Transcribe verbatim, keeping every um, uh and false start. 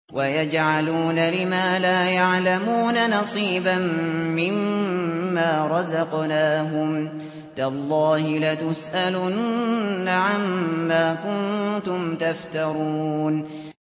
وَيَجْعَلُونَ لِمَا لَا يَعْلَمُونَ نَصِيبًا مِّمَّا رَزَقْنَاهُمْ ۗ تَاللَّهِ لَتُسْأَلُنَّ عَمَّا كُنتُمْ تَفْتَرُونَ